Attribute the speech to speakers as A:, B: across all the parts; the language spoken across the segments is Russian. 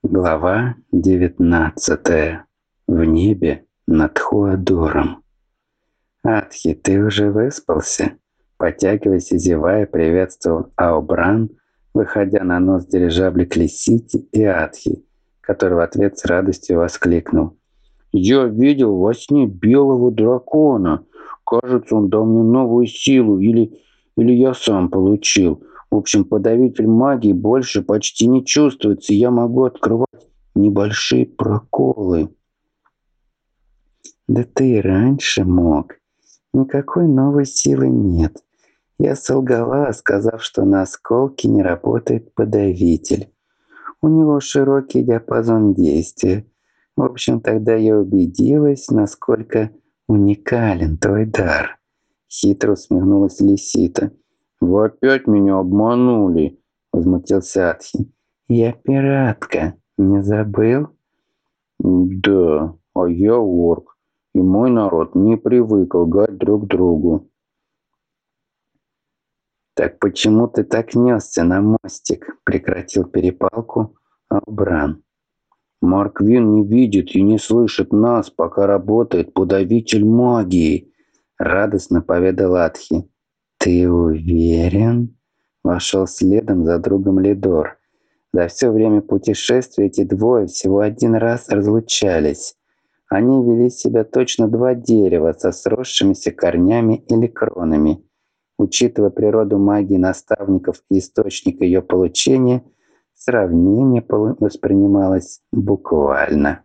A: Глава 19. В небе над Хуадором. «Атхи, ты уже выспался?» Потягиваясь и зевая, приветствовал Аобран, выходя на нос дирижабля к Лисите и Атхи, который в ответ с радостью воскликнул: «Я видел во сне белого дракона. Кажется, он дал мне новую силу, или я сам получил. В общем, подавитель магии больше почти не чувствуется, и я могу открывать небольшие проколы». «Да ты и раньше мог. Никакой новой силы нет. Я солгала, сказав, что на осколке не работает подавитель. У него широкий диапазон действия. В общем, тогда я убедилась, насколько уникален твой дар». Хитро усмехнулась Лисита. «Вы опять меня обманули», — возмутился Атхи. «Я пиратка, не забыл?» «Да, а я орк, и мой народ не привык лгать друг другу». «Так почему ты так несся на мостик?» — прекратил перепалку Албран. «Марквин не видит и не слышит нас, пока работает подавитель магии», — радостно поведал Атхи. «Ты уверен?» — вошел следом за другом Лидор. За все время путешествия эти двое всего один раз разлучались. Они вели себя точно два дерева со сросшимися корнями или кронами. Учитывая природу магии наставников и источник ее получения, сравнение воспринималось буквально.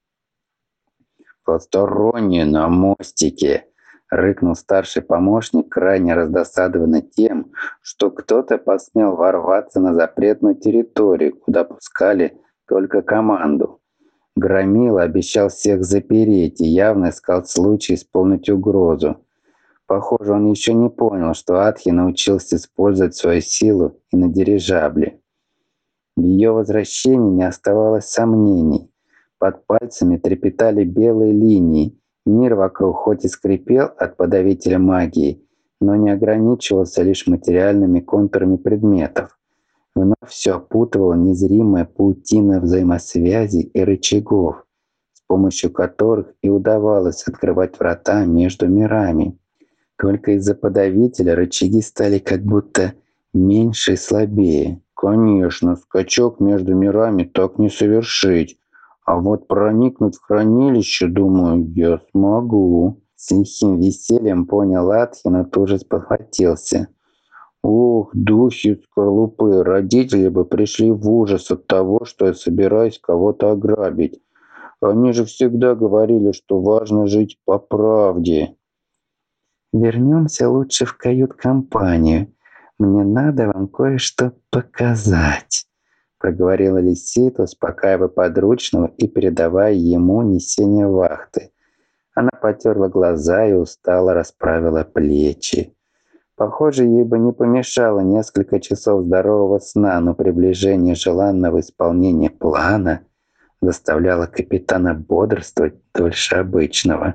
A: «Посторонние на мостике!» — рыкнул старший помощник, крайне раздосадованный тем, что кто-то посмел ворваться на запретную территорию, куда пускали только команду. Громила обещал всех запереть и явно искал случай исполнить угрозу. Похоже, он еще не понял, что Атхи научился использовать свою силу и на дирижабле. В ее возвращении не оставалось сомнений. Под пальцами трепетали белые линии. Мир вокруг хоть и скрипел от подавителя магии, но не ограничивался лишь материальными контурами предметов. Вновь все опутывала незримая паутина взаимосвязей и рычагов, с помощью которых и удавалось открывать врата между мирами. Только из-за подавителя рычаги стали как будто меньше и слабее. Конечно, скачок между мирами так не совершить. А вот проникнуть в хранилище, думаю, я смогу. С лихим весельем понял Атхи, но тут же спохватился. Ох, духи скорлупы, родители бы пришли в ужас от того, что я собираюсь кого-то ограбить. Они же всегда говорили, что важно жить по правде. «Вернемся лучше в кают-компанию. Мне надо вам кое-что показать», — проговорила Лисита, успокаивая подручного и передавая ему несение вахты. Она потерла глаза и устало расправила плечи. Похоже, ей бы не помешало несколько часов здорового сна, но приближение желанного исполнения плана заставляло капитана бодрствовать дольше обычного.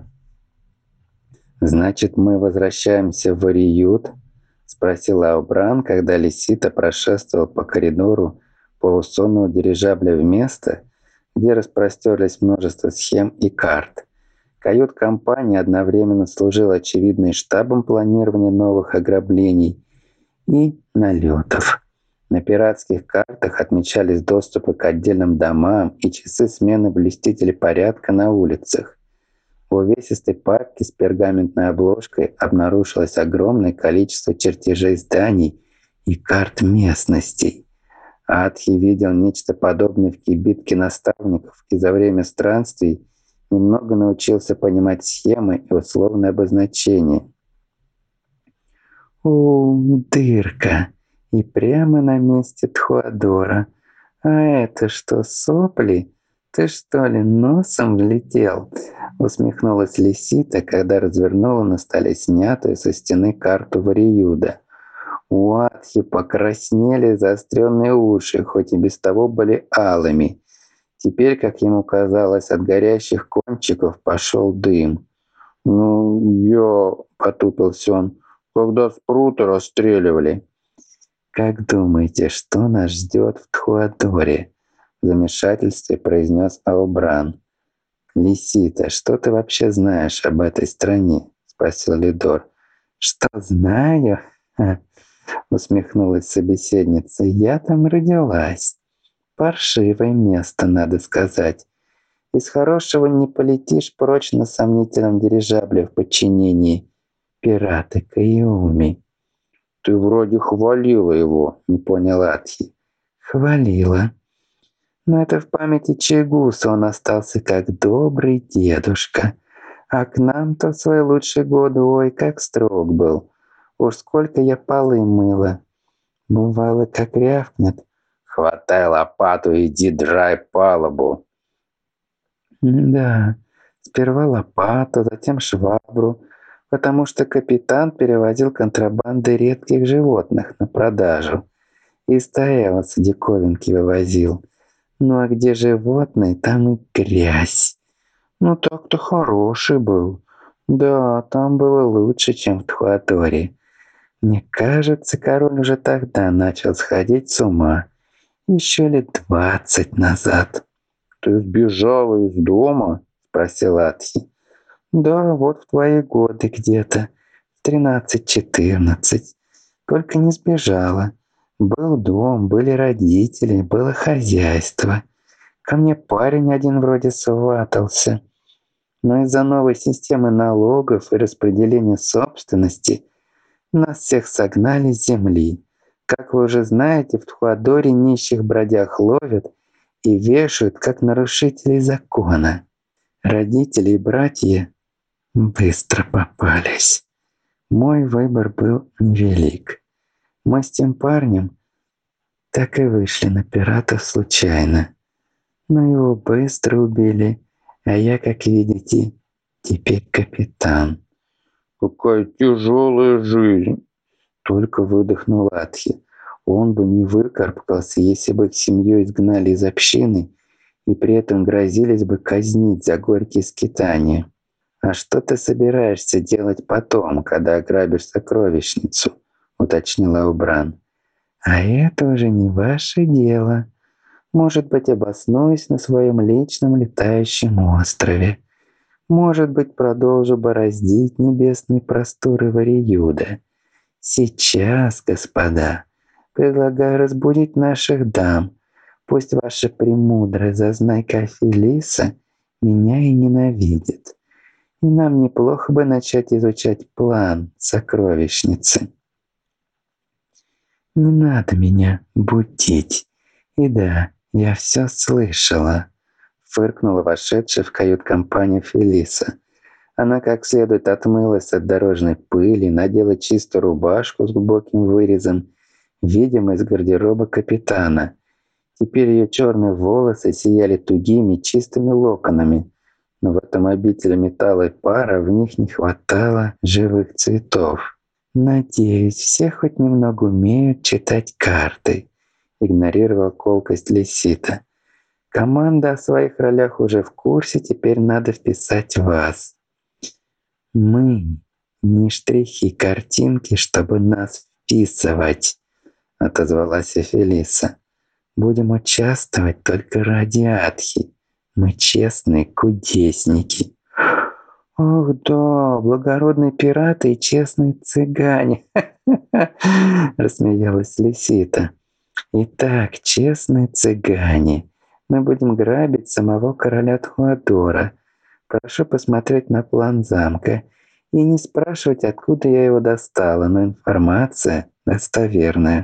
A: «Значит, мы возвращаемся в Ариют?» — спросила Аубран, когда Лисита прошествовал по коридору полусонного дирижабля в место, где распростерлись множество схем и карт. Кают-компания одновременно служила очевидно штабом планирования новых ограблений и налетов. На пиратских картах отмечались доступы к отдельным домам и часы смены блюстителей порядка на улицах. В увесистой папке с пергаментной обложкой обнаружилось огромное количество чертежей зданий и карт местностей. Атхи видел нечто подобное в кибитке наставников и за время странствий немного научился понимать схемы и условные обозначения. «О, дырка! И прямо на месте Тхуадора. А это что, сопли? Ты что ли носом влетел?» Усмехнулась Лисита, когда развернула на столе снятую со стены карту Вариюда. У Атхи покраснели заостренные уши, хоть и без того были алыми. Теперь, как ему казалось, от горящих кончиков пошел дым. «Ну, я...» — потупился он. «Когда спрута расстреливали». «Как думаете, что нас ждет в Тхуадоре?» В замешательстве произнес Аубран. «Лисита, что ты вообще знаешь об этой стране?» – спросил Лидор. «Что знаю?» – усмехнулась собеседница. «Я там родилась. Паршивое место, надо сказать. Из хорошего не полетишь прочь на сомнительном дирижабле в подчинении пирата Кайоми». «Ты вроде хвалила его», – не понял Атхи. «Хвалила. Но это в памяти Чигуса он остался как добрый дедушка. А к нам-то в свои лучшие годы, ой, как строг был. Уж сколько я полы мыла. Бывало, как рявкнет: «Хватай лопату и иди драй палубу». Да, сперва лопату, затем швабру, потому что капитан перевозил контрабанды редких животных на продажу. И стоялся диковинки вывозил. Ну а где животные, там и грязь. Ну так-то хороший был. Да, там было лучше, чем в Тхуаторе. Мне кажется, король уже тогда начал сходить с ума. Еще лет 20 назад. «Ты сбежала из дома?» – спросил Атхи. «Да, вот в твои годы где-то. 13-14. Только не сбежала. Был дом, были родители, было хозяйство. Ко мне парень один вроде сватался. Но из-за новой системы налогов и распределения собственности нас всех согнали с земли. Как вы уже знаете, в Тхуадоре нищих бродяг ловят и вешают, как нарушителей закона. Родители и братья быстро попались. Мой выбор был невелик. Мы с тем парнем так и вышли на пиратов случайно. Но его быстро убили, а я, как видите, теперь капитан». «Какая тяжелая жизнь!» — только выдохнул Атхи. Он бы не выкарабкался, если бы их семью изгнали из общины и при этом грозились бы казнить за горькие скитания. «А что ты собираешься делать потом, когда ограбишь сокровищницу?» — уточнила Убран. «А это уже не ваше дело. Может быть, обоснуюсь на своем личном летающем острове. Может быть, продолжу бороздить небесные просторы Вариюда. Сейчас, господа, предлагаю разбудить наших дам. Пусть ваша премудрая зазнайка Фелиса меня и ненавидит. И нам неплохо бы начать изучать план сокровищницы». «Не надо меня будить. И да, я все слышала», — фыркнула вошедшая в кают-компанию Фелиса. Она как следует отмылась от дорожной пыли, надела чистую рубашку с глубоким вырезом, видимо, из гардероба капитана. Теперь ее черные волосы сияли тугими чистыми локонами, но в этом обители металла и пара в них не хватало живых цветов. «Надеюсь, все хоть немного умеют читать карты», — игнорировал колкость Лисита. «Команда о своих ролях уже в курсе, теперь надо вписать вас. Мы не штрихи картинки, чтобы нас вписывать», — отозвалась Фелиса. «Будем участвовать только ради Атхи. Мы честные кудесники». «Ох да, благородные пираты и честные цыгане!» — рассмеялась Лисита. «Итак, честные цыгане, мы будем грабить самого короля Тхуадора. Прошу посмотреть на план замка и не спрашивать, откуда я его достала, но информация достоверная».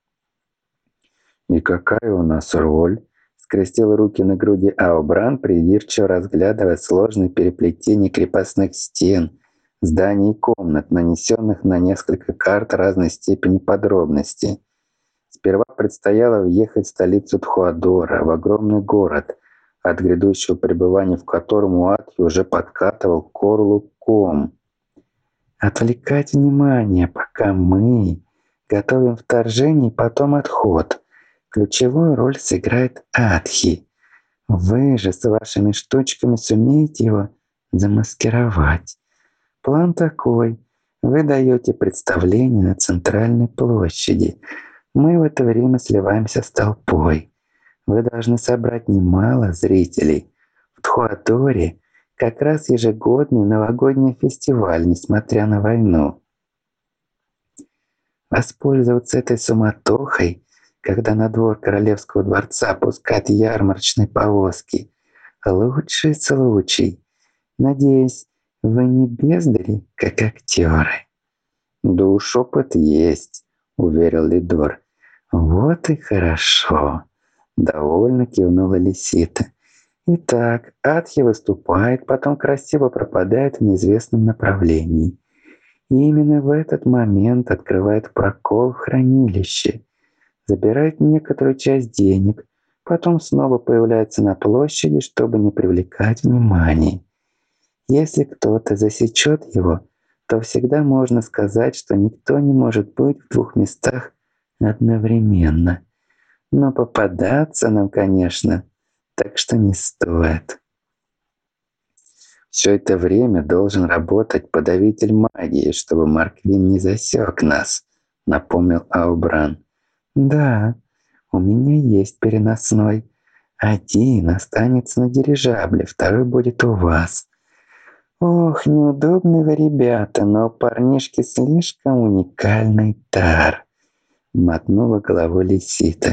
A: «И какая у нас роль?» — скрестил руки на груди Аубран, придирчиво разглядывая сложные переплетения крепостных стен, зданий и комнат, нанесенных на несколько карт разной степени подробности. Сперва предстояло въехать в столицу Тхуадора, в огромный город, от грядущего пребывания в котором Уатхи уже подкатывал к горлу ком. «Отвлекать внимание, пока мы готовим вторжение и потом отход. Ключевую роль сыграет Атхи. Вы же с вашими штучками сумеете его замаскировать. План такой. Вы даете представление на центральной площади. Мы в это время сливаемся с толпой. Вы должны собрать немало зрителей. В Тхуадоре как раз ежегодный новогодний фестиваль, несмотря на войну. Воспользоваться этой суматохой, когда на двор королевского дворца пускают ярмарочные повозки. Лучший случай. Надеюсь, вы не бездари, как актеры. Да уж опыт есть, уверил Лидор. Вот и хорошо. Довольно кивнула Лисита. Итак, Атхи выступает, потом красиво пропадает в неизвестном направлении. И именно в этот момент открывает прокол в хранилище, забирает некоторую часть денег, потом снова появляется на площади, чтобы не привлекать внимания. Если кто-то засечет его, то всегда можно сказать, что никто не может быть в двух местах одновременно. Но попадаться нам, конечно, так что не стоит. Все это время должен работать подавитель магии, чтобы Марквин не засек нас, напомнил Аубран. Да, у меня есть переносной. Один останется на дирижабле, второй будет у вас. Ох, неудобные вы ребята, но у парнишки слишком уникальный дар. Мотнула головой Лисита.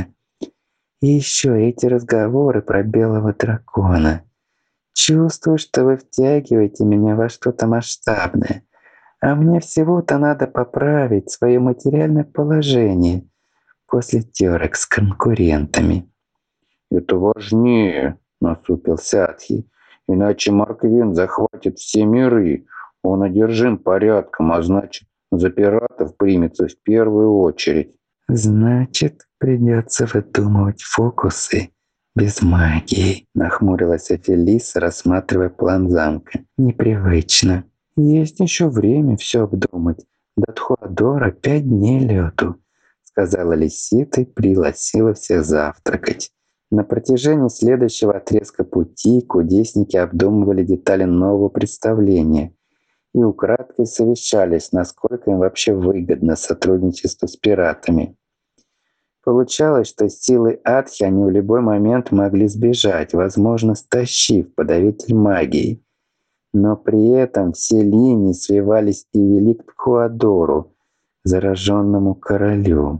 A: И еще эти разговоры про белого дракона. Чувствую, что вы втягиваете меня во что-то масштабное, а мне всего-то надо поправить свое материальное положение после терок с конкурентами. «Это важнее», — насупился Атхи, «иначе Марквин захватит все миры. Он одержим порядком, а значит, за пиратов примется в первую очередь». «Значит, придется выдумывать фокусы без магии», — нахмурилась Фелиса, рассматривая план замка. «Непривычно. Есть еще время все обдумать. До Тхуадора 5 дней лету», — сказала Лисита и пригласила всех завтракать. На протяжении следующего отрезка пути кудесники обдумывали детали нового представления и украдкой совещались, насколько им вообще выгодно сотрудничество с пиратами. Получалось, что силой Атхи они в любой момент могли сбежать, возможно, стащив подавитель магии. Но при этом все линии свивались и вели к Тхуадору, зараженному королю.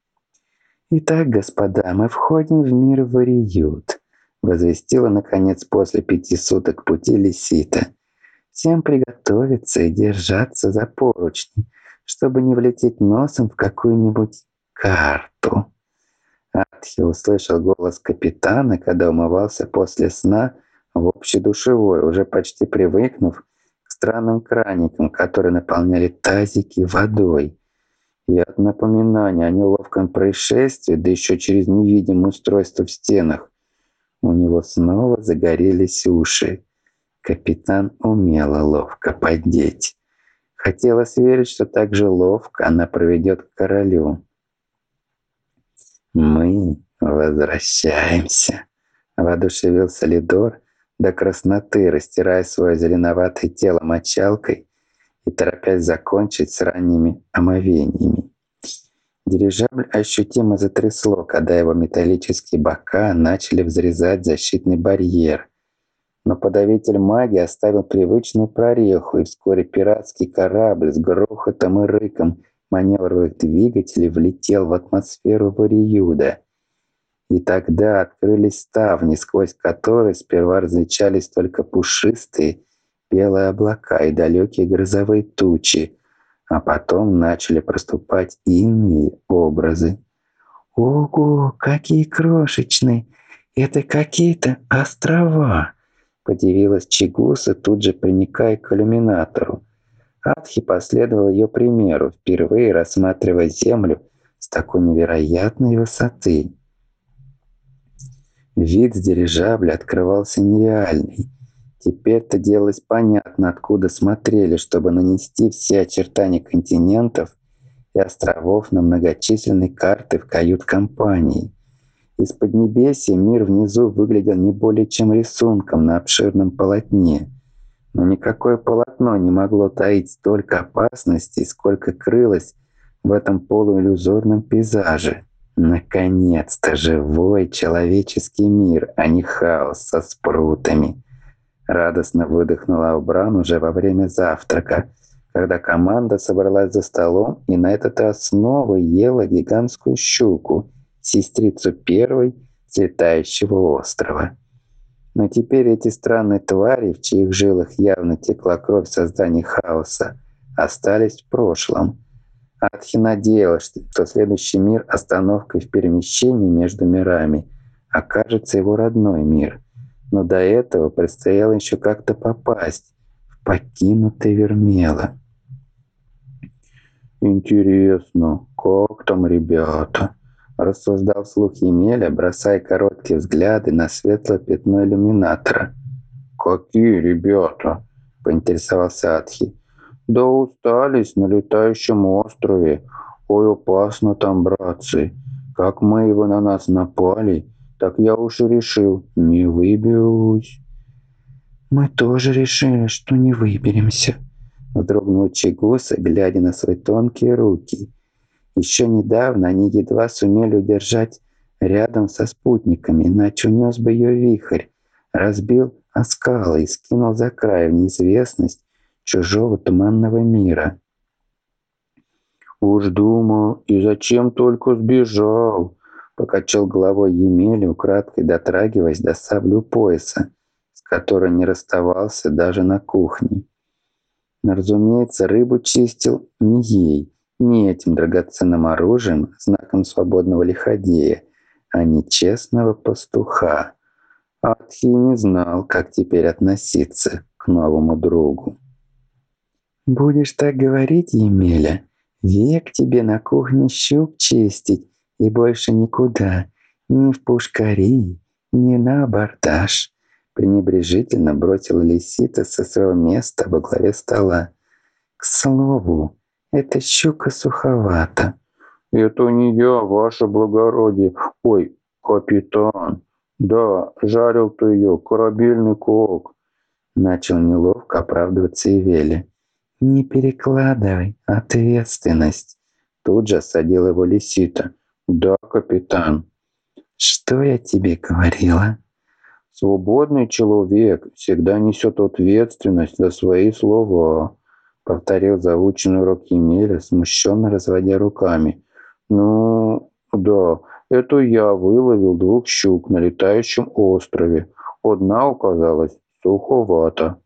A: «Итак, господа, мы входим в мир Вариют», — возвестила, наконец, после 5 суток пути Лисита. «Всем приготовиться и держаться за поручни, чтобы не влететь носом в какую-нибудь карту». Атхи услышал голос капитана, когда умывался после сна в общедушевой, уже почти привыкнув к странным краникам, которые наполняли тазики водой. И от напоминания о неловком происшествии, да еще через невидимое устройство в стенах, у него снова загорелись уши. Капитан умела ловко поддеть. Хотелось верить, что так же ловко она проведет к королю. «Мы возвращаемся», — воодушевился Лидор до красноты, растирая свое зеленоватое тело мочалкой и торопясь закончить с ранними омовениями. Дирижабль ощутимо затрясло, когда его металлические бока начали взрезать защитный барьер. Но подавитель магии оставил привычную прореху, и вскоре пиратский корабль с грохотом и рыком маневровых двигателей влетел в атмосферу Вариюда. И тогда открылись ставни, сквозь которые сперва различались только пушистые белые облака и далекие грозовые тучи, а потом начали проступать и иные образы. «Ого, какие крошечные! Это какие-то острова!» — подивилась Чигуса, тут же приникая к иллюминатору. Атхи последовал ее примеру, впервые рассматривая Землю с такой невероятной высоты. Вид с дирижабля открывался нереальный. Теперь-то делалось понятно, откуда смотрели, чтобы нанести все очертания континентов и островов на многочисленные карты в кают-компании. Из Поднебесья мир внизу выглядел не более чем рисунком на обширном полотне. Но никакое полотно не могло таить столько опасностей, сколько крылось в этом полуиллюзорном пейзаже. Наконец-то живой человеческий мир, а не хаос со спрутами. Радостно выдохнула Аубран уже во время завтрака, когда команда собралась за столом и на этот раз снова ела гигантскую щуку, сестрицу первой с летающего острова. Но теперь эти странные твари, в чьих жилах явно текла кровь создания хаоса, остались в прошлом. Атхи надеялась, что следующий мир остановкой в перемещении между мирами окажется его родной мир. Но до этого предстояло еще как-то попасть в покинутый Вермела. «Интересно, как там ребята?» – рассуждал вслух Емеля, бросая короткие взгляды на светлое пятно иллюминатора. «Какие ребята?» – поинтересовался Атхи. «Да устались на летающем острове. Ой, опасно там, братцы. Как мы на нас напали, так я уж и решил, не выберусь». «Мы тоже решили, что не выберемся», — вздрогнул Чигуса, глядя на свои тонкие руки. Еще недавно они едва сумели удержать рядом со спутниками, иначе унес бы ее вихрь, разбил о скалы и скинул за край в неизвестность чужого туманного мира. «Уж думал, и зачем только сбежал?» — покачал головой Емеля, украдкой дотрагиваясь до сабли у пояса, с которой не расставался даже на кухне. Но, разумеется, рыбу чистил не ей, не этим драгоценным оружием, знаком свободного лиходея, а нечестного пастуха. Атхи не знал, как теперь относиться к новому другу. «Будешь так говорить, Емеля, век тебе на кухне щук чистить и больше никуда, ни в пушкари, ни на абордаж», пренебрежительно бросила Лисита со своего места во главе стола. «К слову, эта щука суховата». «Это не я, ваше благородие. Ой, капитан. Да, жарил ты ее, корабельный кок». Начал неловко оправдываться Ивели. «Не перекладывай ответственность», — тут же осадила его Лисита. «Да, капитан». «Что я тебе говорила?» «Свободный человек всегда несет ответственность за свои слова», — повторил заученный урок Емеля, смущенно разводя руками. «Ну, да, это я выловил 2 щук на летающем острове. Одна оказалась суховата».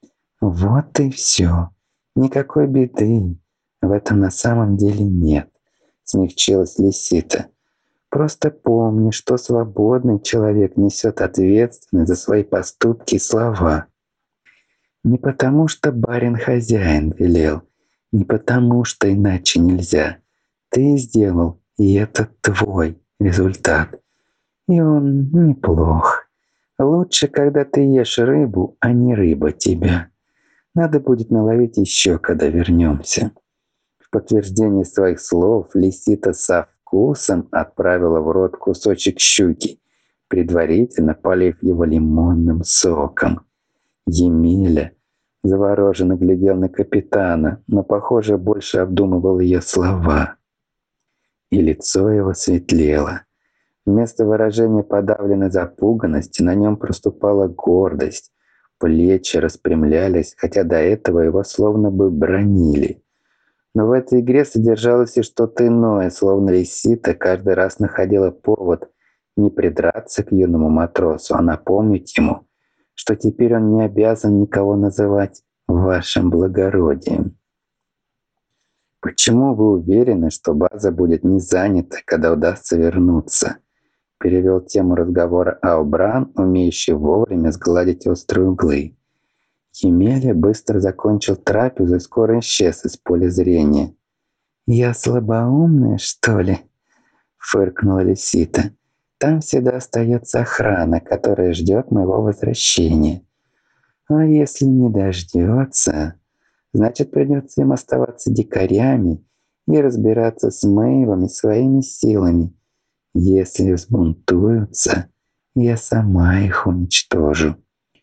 A: «Вот и все. Никакой беды в этом на самом деле нет», — смягчилась Лисита. «Просто помни, что свободный человек несет ответственность за свои поступки и слова. Не потому, что барин-хозяин велел, не потому, что иначе нельзя. Ты сделал, и это твой результат. И он неплох. Лучше, когда ты ешь рыбу, а не рыба тебя. Надо будет наловить еще, когда вернемся». В подтверждение своих слов Лисита со вкусом отправила в рот кусочек щуки, предварительно полив его лимонным соком. Емеля завороженно глядел на капитана, но, похоже, больше обдумывал ее слова. И лицо его светлело. Вместо выражения подавленной запуганности на нем проступала гордость. Плечи распрямлялись, хотя до этого его словно бы бранили. Но в этой игре содержалось и что-то иное, словно Лисита каждый раз находила повод не придраться к юному матросу, а напомнить ему, что теперь он не обязан никого называть вашим благородием. «Почему вы уверены, что база будет не занята, когда удастся вернуться?» Перевел тему разговора Аубран, умеющий вовремя сгладить острые углы. Емеля быстро закончил трапезу и скоро исчез из поля зрения. «Я слабоумная, что ли?» — фыркнула Лисита. «Там всегда остается охрана, которая ждет моего возвращения. А если не дождется, значит, придется им оставаться дикарями и разбираться с Мэйвом и своими силами. Если взбунтуются, я сама их уничтожу».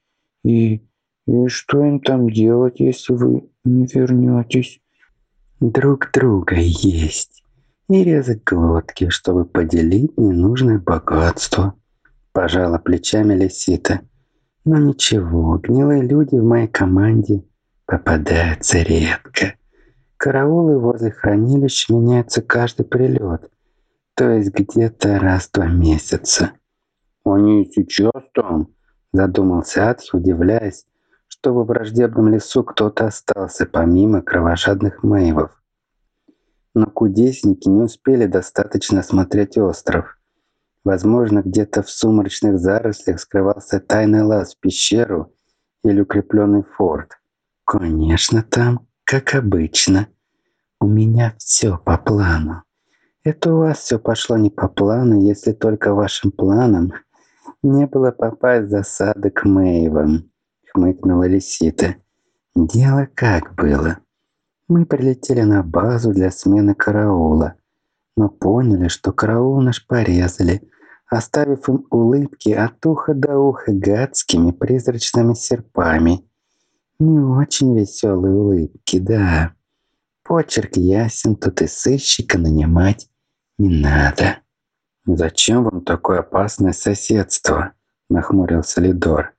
A: «И что им там делать, если вы не вернетесь?» «Друг друга есть. и резать глотки, чтобы поделить ненужное богатство. Пожала плечами Лисита. Но ничего, гнилые люди в моей команде попадаются редко. Караулы возле хранилища меняются каждый прилет, то есть где-то раз в 2 месяца. «Они и сейчас там?» – задумался Атхи, удивляясь, что во враждебном лесу кто-то остался, помимо кровожадных мэйвов. Но кудесники не успели достаточно осмотреть остров. Возможно, где-то в сумрачных зарослях скрывался тайный лаз в пещеру или укрепленный форт. Конечно, там, как обычно. У меня все по плану. Это у вас все пошло не по плану, если только вашим планом не было попасть в засады к Мэйвам, хмыкнула Лисита. Дело как было. Мы прилетели на базу для смены караула, но поняли, что караул наш порезали, оставив им улыбки от уха до уха гадскими призрачными серпами. Не очень веселые улыбки, да. Почерк ясен, тут и сыщика нанимать не надо. «Зачем вам такое опасное соседство?» – нахмурился Лидор.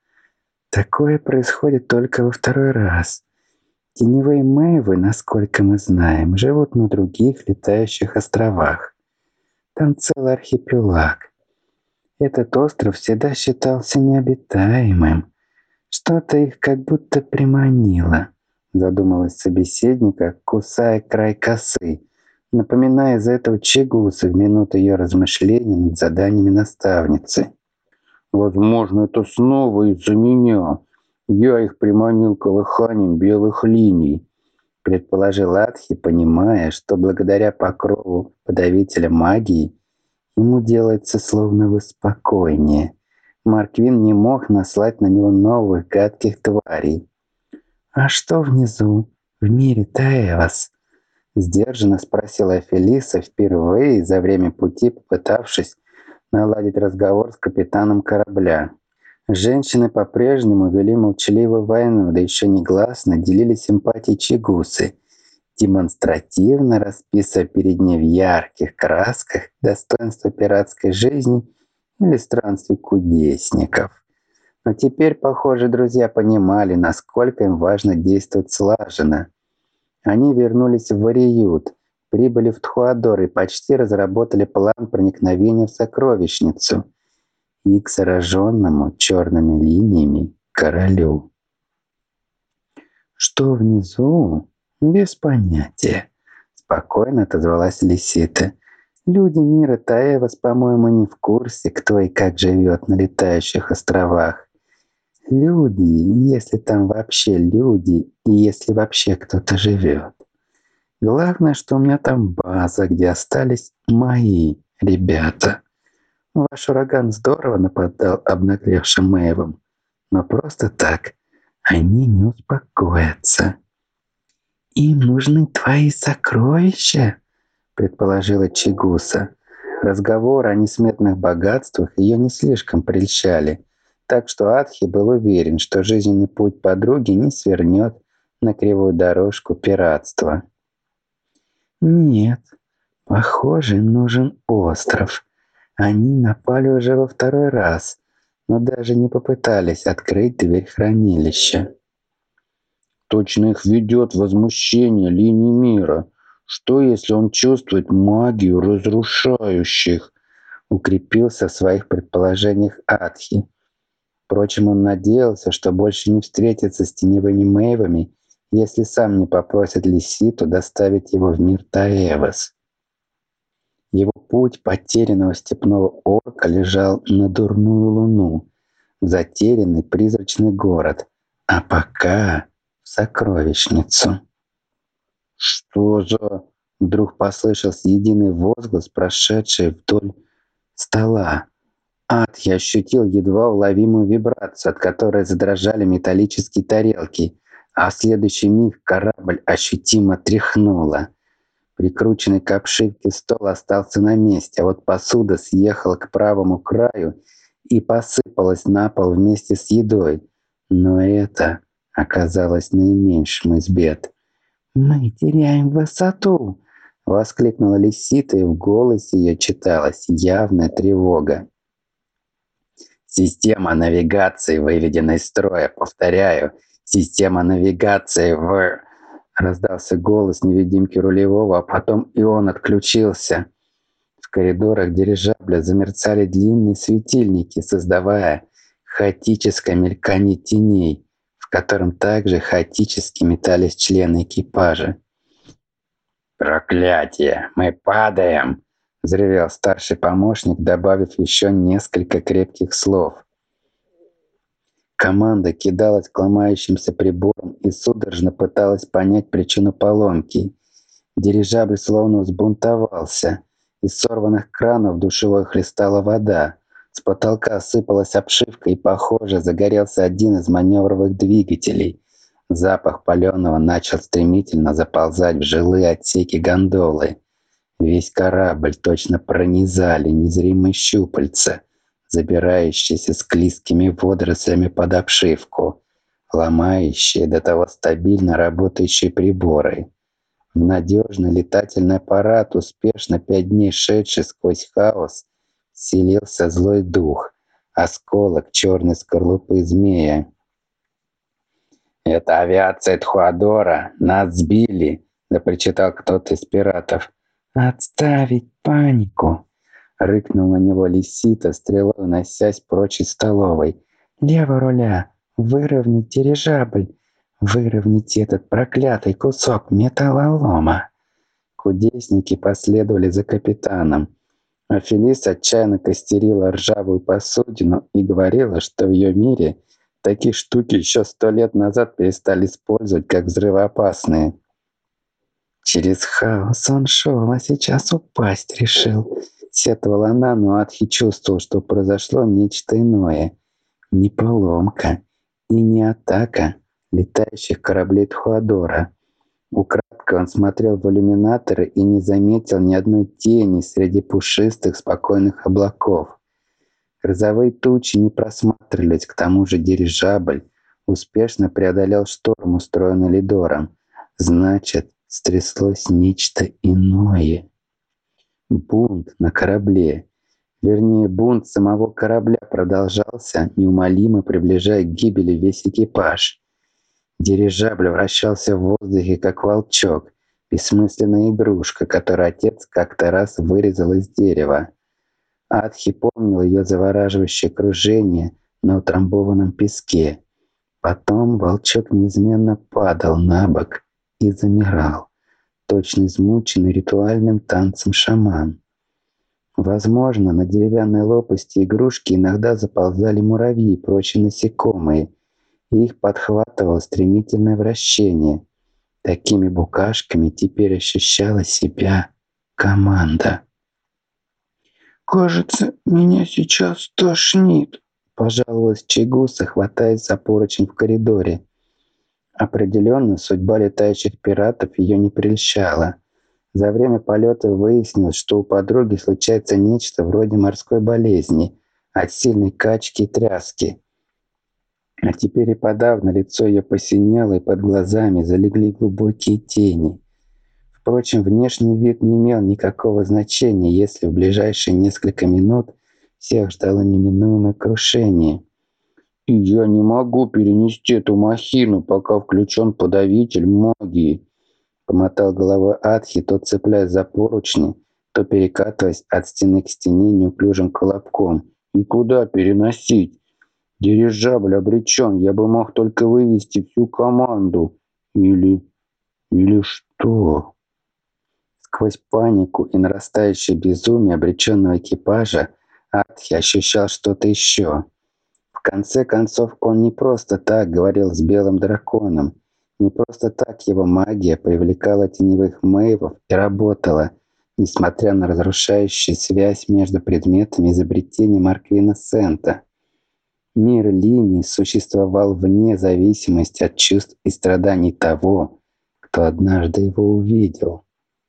A: «Такое происходит только во второй раз. Теневые мэйвы, насколько мы знаем, живут на других летающих островах. Там целый архипелаг. Этот остров всегда считался необитаемым. Что-то их как будто приманило», – задумалась собеседника, кусая край косы, напоминая из-за этого Чигуса в минуту ее размышлений над заданиями наставницы. «Возможно, это снова из-за меня. Я их приманил колыханием белых линий», предположил Атхи, понимая, что благодаря покрову подавителя магии ему делается словно бы спокойнее. Марквин не мог наслать на него новых гадких тварей. «А что внизу, в мире Таэвас?» Сдержанно спросила Фелиса, впервые за время пути попытавшись наладить разговор с капитаном корабля. Женщины по-прежнему вели молчаливую войну, да еще негласно делили симпатии Чигусы, демонстративно расписывая перед ней в ярких красках достоинства пиратской жизни или странствий кудесников. Но теперь, похоже, друзья понимали, насколько им важно действовать слаженно. Они вернулись в Вариют, прибыли в Тхуадор и почти разработали план проникновения в сокровищницу и к зараженному черными линиями королю. «Что внизу? Без понятия», — спокойно отозвалась Лисита. «Люди мира Таэвас, по-моему, не в курсе, кто и как живет на летающих островах. Люди, если там вообще люди, и если вообще кто-то живет. Главное, что у меня там база, где остались мои ребята. Ваш ураган здорово нападал обнаглевшим Мэйвам, но просто так они не успокоятся». «Им нужны твои сокровища?» – предположила Чигуса. Разговоры о несметных богатствах ее не слишком прельщали, так что Атхи был уверен, что жизненный путь подруги не свернет на кривую дорожку пиратства. «Нет, похоже, им нужен остров. Они напали уже во второй раз, но даже не попытались открыть дверь хранилища». «Точно их ведет возмущение линий мира. Что, если он чувствует магию разрушающих?» Укрепился в своих предположениях Атхи. Впрочем, он надеялся, что больше не встретится с теневыми мэйвами, если сам не попросит Лиситу доставить его в мир Таэвас. Его путь потерянного степного орка лежал на дурную луну, в затерянный призрачный город, а пока в сокровищницу. «Что за...» — вдруг послышался единый возглас, прошедший вдоль стола. Я ощутил едва уловимую вибрацию, от которой задрожали металлические тарелки, а в следующий миг корабль ощутимо тряхнуло. Прикрученный к обшивке стол остался на месте, а вот посуда съехала к правому краю и посыпалась на пол вместе с едой. Но это оказалось наименьшим из бед. «Мы теряем высоту!» — Воскликнула Лисита, и в голосе ее читалась явная тревога. «Система навигации выведена из строя. Повторяю, система навигации в...» Раздался голос невидимки рулевого, а потом и он отключился. В коридорах дирижабля замерцали длинные светильники, создавая хаотическое мелькание теней, в котором также хаотически метались члены экипажа. «Проклятие! Мы падаем!» – взревел старший помощник, добавив еще несколько крепких слов. Команда кидалась к ломающимся приборам и судорожно пыталась понять причину поломки. Дирижабль словно взбунтовался. Из сорванных кранов в душевой хлестала вода. С потолка сыпалась обшивка, и, похоже, загорелся один из маневровых двигателей. Запах паленого начал стремительно заползать в жилые отсеки гондолы. Весь корабль точно пронизали незримые щупальца, забирающиеся склизкими водорослями под обшивку, ломающие до того стабильно работающие приборы. В надежный летательный аппарат, успешно 5 дней шедший сквозь хаос, вселился злой дух, осколок черной скорлупы змея. «Это авиация Тхуадора! Нас сбили!» – запричитал кто-то из пиратов. «Отставить панику!» – рыкнул на него Лисита, стрелой уносясь прочь из столовой. «Лево руля! Выровнять дирижабль! Выровняйте этот проклятый кусок металлолома!» Кудесники последовали за капитаном. А Фелис отчаянно костерила ржавую посудину и говорила, что в ее мире такие штуки еще 100 лет назад перестали использовать как взрывоопасные. «Через хаос он шел, а сейчас упасть решил», — сетовала она, но Атхи чувствовал, что произошло нечто иное. Не поломка и не атака летающих кораблей Тхуадора. Украдкой он смотрел в иллюминаторы и не заметил ни одной тени среди пушистых спокойных облаков. Грозовые тучи не просматривались, к тому же дирижабль успешно преодолел шторм, устроенный Лидором. Значит, стряслось нечто иное. Бунт на корабле. Вернее, бунт самого корабля продолжался, неумолимо приближая к гибели весь экипаж. Дирижабль вращался в воздухе, как волчок, бессмысленная игрушка, которую отец как-то раз вырезал из дерева. Атхи помнил ее завораживающее кружение на утрамбованном песке. Потом волчок неизменно падал на бок и замирал, точно измученный ритуальным танцем шаман. Возможно, на деревянной лопасти игрушки иногда заползали муравьи и прочие насекомые, и их подхватывало стремительное вращение. Такими букашками теперь ощущала себя команда. «Кажется, меня сейчас тошнит», – пожаловалась Чигуса, хватаясь за поручень в коридоре. Определенно, судьба летающих пиратов ее не прельщала. За время полета выяснилось, что у подруги случается нечто вроде морской болезни от сильной качки и тряски. А теперь и подавно лицо ее посинело, и под глазами залегли глубокие тени. Впрочем, внешний вид не имел никакого значения, если в ближайшие несколько минут всех ждало неминуемое крушение. «И я не могу перенести эту махину, пока включен подавитель магии», — помотал головой Атхи, то цепляясь за поручни, то перекатываясь от стены к стене неуклюжим колобком. «И куда переносить? Дирижабль обречен, я бы мог только вывести всю команду. Или что?» Сквозь панику и нарастающее безумие обреченного экипажа Атхи ощущал что-то еще. В конце концов, он не просто так говорил с белым драконом, не просто так его магия привлекала теневых мэйвов и работала, несмотря на разрушающую связь между предметами изобретения Марквина Сента. Мир линий существовал вне зависимости от чувств и страданий того, кто однажды его увидел.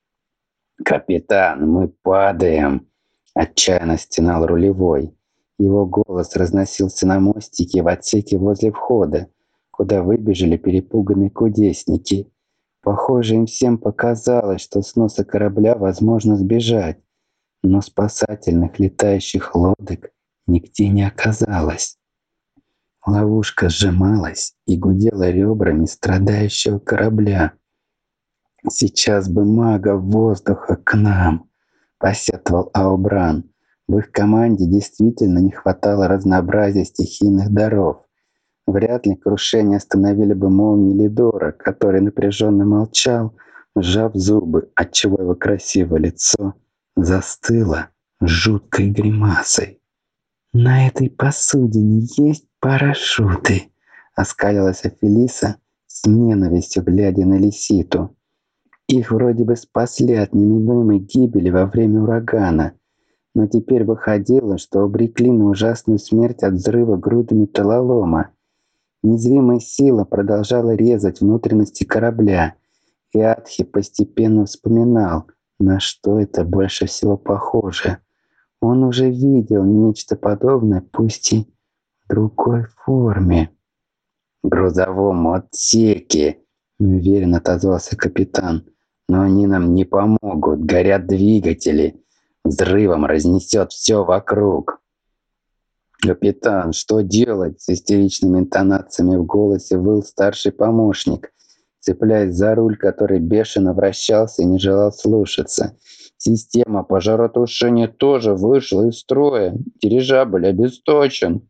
A: «Капитан, мы падаем!» – отчаянно стенал рулевой. Его голос разносился на мостике в отсеке возле входа, куда выбежали перепуганные кудесники. Похоже, им всем показалось, что с носа корабля возможно сбежать, но спасательных летающих лодок нигде не оказалось. Ловушка сжималась и гудела ребрами страдающего корабля. «Сейчас бы мага воздуха к нам!» – посетовал Аубран. В их команде действительно не хватало разнообразия стихийных даров. Вряд ли крушение остановили бы молнии Лидора, который напряженно молчал, сжав зубы, отчего его красивое лицо застыло жуткой гримасой. «На этой посудине есть парашюты», — оскалилась Афелиса с ненавистью, глядя на Лиситу. Их вроде бы спасли от неминуемой гибели во время урагана, но теперь выходило, что обрекли на ужасную смерть от взрыва груды металлолома. Незримая сила продолжала резать внутренности корабля, и Атхи постепенно вспоминал, на что это больше всего похоже. Он уже видел нечто подобное, пусть и в другой форме. «В грузовом отсеке», — неуверенно отозвался капитан. «Но они нам не помогут, горят двигатели. Взрывом разнесет все вокруг». «Капитан, что делать?» — с истеричными интонациями в голосе выл старший помощник, цепляясь за руль, который бешено вращался и не желал слушаться. «Система пожаротушения тоже вышла из строя. Дирижабль обесточен».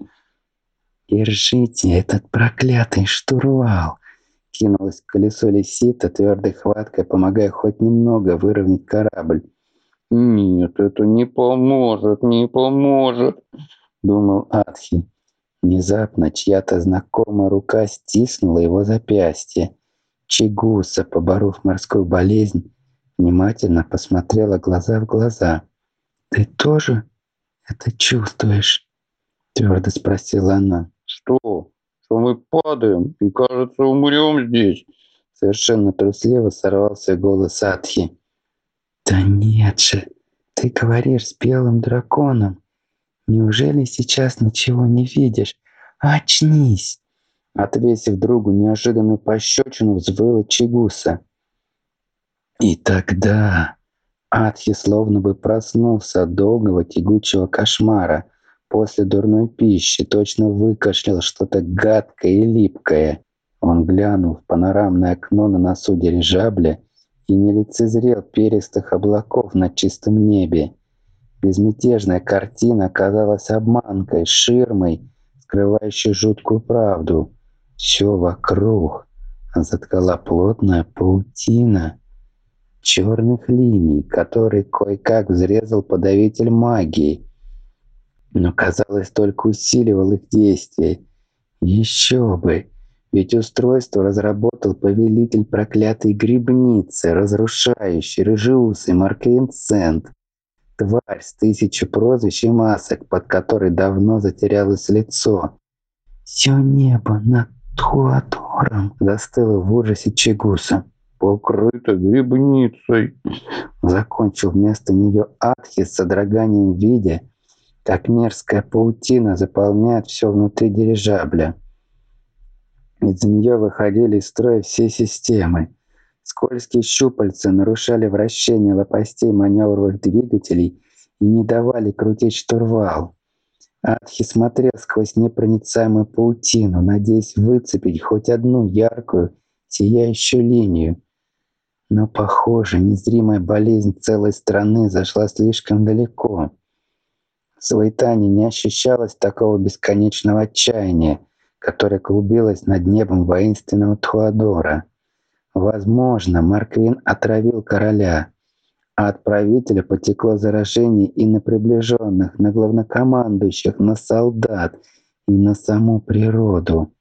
A: «Держите этот проклятый штурвал!» — кинулось к колесу Лисита, твердой хваткой помогая хоть немного выровнять корабль. «Нет, это не поможет, не поможет!» — думал Атхи. Внезапно чья-то знакомая рука стиснула его запястье. Чигуса, поборов морскую болезнь, внимательно посмотрела глаза в глаза. «Ты тоже это чувствуешь?» — твердо спросила она. «Что? Что мы падаем и, кажется, умрем здесь?» Совершенно трусливо сорвался голос Атхи. «Да нет же, ты говоришь с белым драконом. Неужели сейчас ничего не видишь? Очнись!» Отвесив другу неожиданную пощечину, взвыла Чигуса. И тогда Атхи словно бы проснулся от долгого тягучего кошмара. После дурной пищи точно выкашлял что-то гадкое и липкое. Он глянул в панорамное окно на носу дирижабля и не лицезрел перистых облаков на чистом небе. Безмятежная картина оказалась обманкой, ширмой, скрывающей жуткую правду. Все вокруг заткала плотная паутина черных линий, которые кое-как взрезал подавитель магии, но, казалось, только усиливал их действие. Еще бы! Ведь устройство разработал повелитель проклятой грибницы, разрушающий рыжеусый Марквинсент. Тварь с 1000 прозвищ и масок, под которой давно затерялось лицо. «Все небо над Туатором!» застыло в ужасе Чигуса. «Покрыто грибницей!» Закончил вместо нее Атхи с содроганием, видя, как мерзкая паутина заполняет все внутри дирижабля. Из нее выходили из строя все системы. Скользкие щупальца нарушали вращение лопастей маневровых двигателей и не давали крутить штурвал. Атхи смотрел сквозь непроницаемую паутину, надеясь выцепить хоть одну яркую, сияющую линию. Но, похоже, незримая болезнь целой страны зашла слишком далеко. В Суетане не ощущалось такого бесконечного отчаяния, которое клубилось над небом воинственного Туадора. Возможно, Марквин отравил короля, а от правителя потекло заражение и на приближенных, на главнокомандующих, на солдат и на саму природу.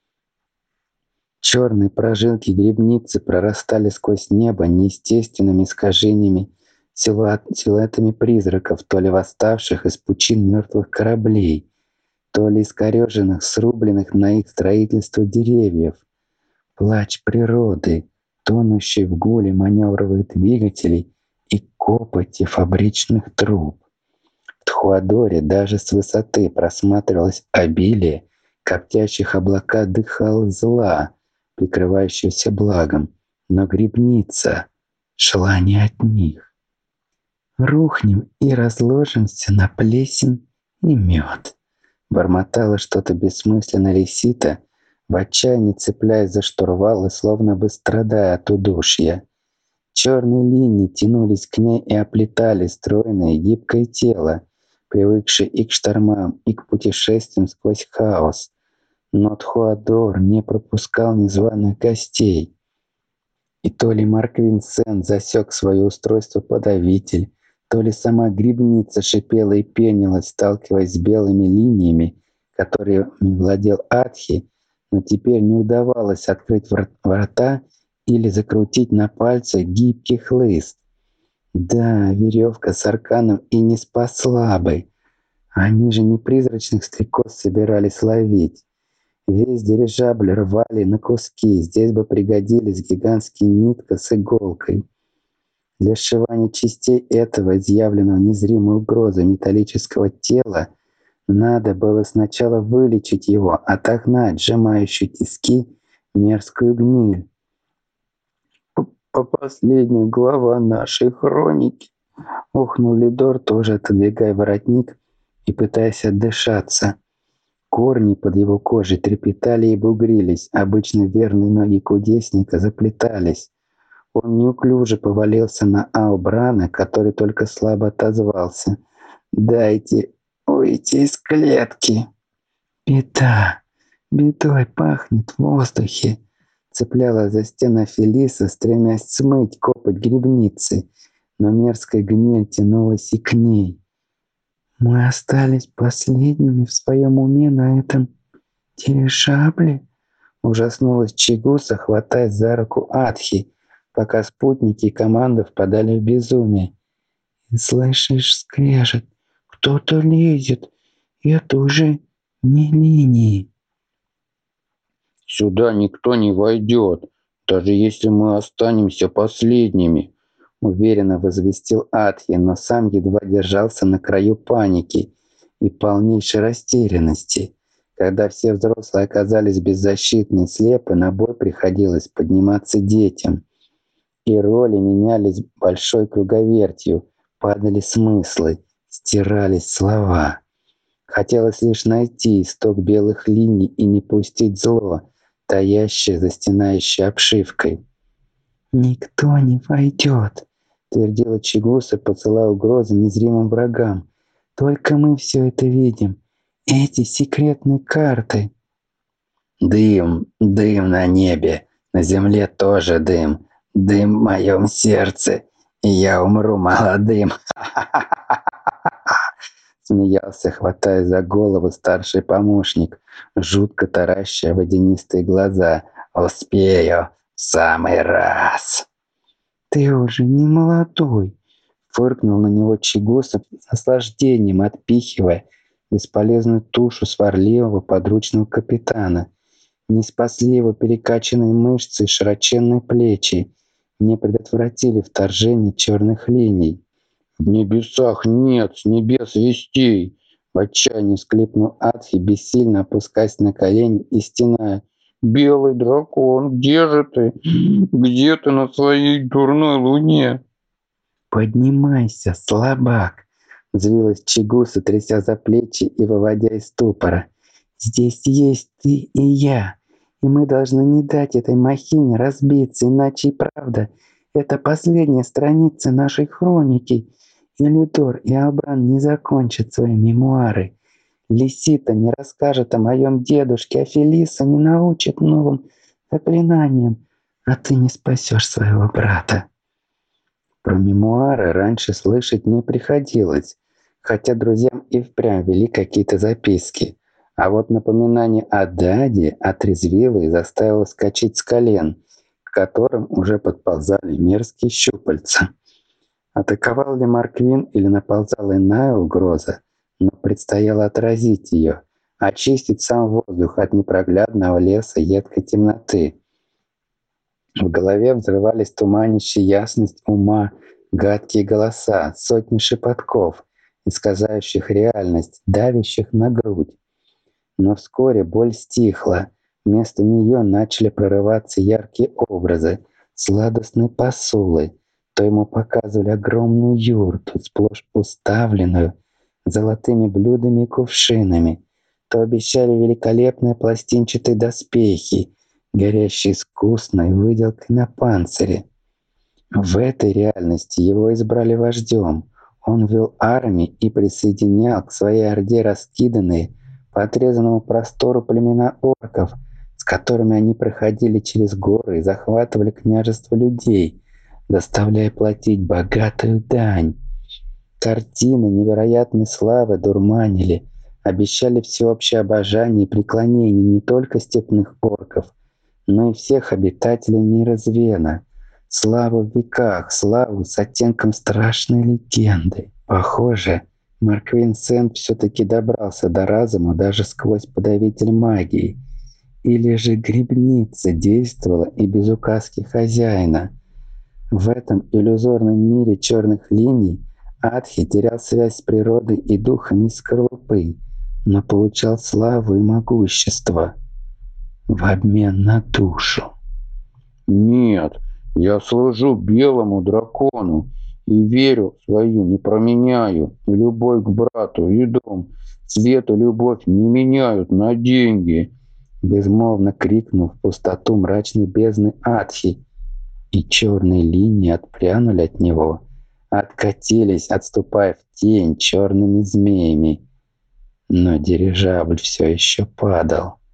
A: Черные прожилки грибницы прорастали сквозь небо неестественными искажениями, силуэтами призраков, то ли восставших из пучин мертвых кораблей, то ли искореженных, срубленных на их строительство деревьев. Плач природы, тонущий в гуле маневровых двигателей и копоти фабричных труб. В Тхуадоре даже с высоты просматривалось обилие коптящих облака дыхал зла, прикрывающегося благом. Но грибница шла не от них. «Рухнем и разложимся на плесень и мед», — бормотала что-то бессмысленно Лисита, в отчаянии цепляясь за штурвал и словно бы страдая от удушья. Черные линии тянулись к ней и оплетали стройное гибкое тело, привыкшее и к штормам, и к путешествиям сквозь хаос. Но Тхуадор не пропускал незваных гостей. И то ли Марквин Сен засек свое устройство-подавитель, то ли сама грибница шипела и пенилась, сталкиваясь с белыми линиями, которыми владел Атхи, но теперь не удавалось открыть врата или закрутить на пальце гибкий хлыст. Да, веревка с арканом и не спасла бы. Они же не призрачных стрекоз собирались ловить. Весь дирижабль рвали на куски, здесь бы пригодились гигантские нитка с иголкой. Для сшивания частей этого изъявленного незримой угрозы металлического тела надо было сначала вылечить его, отогнать сжимающую тиски мерзкую гниль. «Последняя глава нашей хроники», — охнул Лидор, тоже отодвигая воротник и пытаясь отдышаться. Корни под его кожей трепетали и бугрились, обычно верные ноги кудесника заплетались. Он неуклюже повалился на Аубрана, который только слабо отозвался. «Дайте уйти из клетки!» «Беда! Бедой пахнет в воздухе!» Цепляла за стену Фелиса, стремясь смыть копоть грибницы, но мерзкая гниль тянулась и к ней. «Мы остались последними в своем уме на этом дирижабле?» Ужаснулась Чигуса, хватаясь за руку Атхи, пока спутники и команда впадали в безумие. «Слышишь скрежет? Кто-то лезет. Это уже не линии».
B: «Сюда никто не войдет, даже если мы останемся последними»,
A: — уверенно возвестил Атхи, но сам едва держался на краю паники и полнейшей растерянности. Когда все взрослые оказались беззащитны и слепы, на бой приходилось подниматься детям. И роли менялись большой круговертью, падали смыслы, стирались слова. Хотелось лишь найти исток белых линий и не пустить зло, таящее за стенающей обшивкой. «Никто не войдет», — твердила Чигуса, посылая угрозы незримым врагам. «Только мы все это видим. Эти секретные карты». «Дым, дым на небе, на земле тоже дым. Дым в моем сердце, и я умру молодым». Смеялся, хватая за голову старший помощник, жутко тараща водянистые глаза. «Успею в самый раз!» «Ты уже не молодой!» Фыркнул на него Чигуса с наслаждением, отпихивая бесполезную тушу сварливого подручного капитана. Не спасли его перекачанные мышцы и широченные плечи, не предотвратили вторжение черных линий.
B: «В небесах нет, с небес вестей!»
A: В отчаянии всклипнул Атхи, бессильно опускаясь на колени и стеная.
B: «Белый дракон, где же ты? Где ты на своей дурной луне?»
A: «Поднимайся, слабак!» Взвилась Чигуса, тряся за плечи и выводя из ступора. «Здесь есть ты и я, и мы должны не дать этой махине разбиться, иначе и правда, это последняя страница нашей хроники, и Лидор и Абран не закончат свои мемуары. Лисита не расскажет о моем дедушке, а Фелиса не научит новым заклинаниям, а ты не спасешь своего брата». Про мемуары раньше слышать не приходилось, хотя друзьям и впрямь вели какие-то записки. А вот напоминание о Даде отрезвило и заставило скачать с колен, к которым уже подползали мерзкие щупальца. Атаковал ли Марквин или наползала иная угроза, но предстояло отразить ее, очистить сам воздух от непроглядного леса едкой темноты. В голове взрывались туманящие ясность ума, гадкие голоса, сотни шепотков, искажающих реальность, давящих на грудь. Но вскоре боль стихла. Вместо нее начали прорываться яркие образы, сладостной посулой, то ему показывали огромную юрту, сплошь уставленную золотыми блюдами и кувшинами, то обещали великолепные пластинчатые доспехи, горящие искусной выделкой на панцире. В этой реальности его избрали вождем. Он вел армии и присоединял к своей орде раскиданные по отрезанному простору племена орков, с которыми они проходили через горы и захватывали княжество людей, заставляя платить богатую дань. Картины невероятной славы дурманили, обещали всеобщее обожание и преклонение не только степных орков, но и всех обитателей мира Звена. Славу в веках, славу с оттенком страшной легенды. Похоже, Марк Винсент все-таки добрался до разума даже сквозь подавитель магии. Или же грибница действовала и без указки хозяина. В этом иллюзорном мире черных линий Адхи терял связь с природой и духами из скорлупы, но получал славу и могущество в обмен на душу.
B: Нет, я служу белому дракону и веру свою не променяю. И любовь к брату, и дом, свет и любовь не меняют на деньги.
A: Безмолвно крикнул в пустоту мрачной бездны Адхи, и черные линии отпрянули от него, откатились, отступая в тень черными змеями. Но дирижабль все еще падал.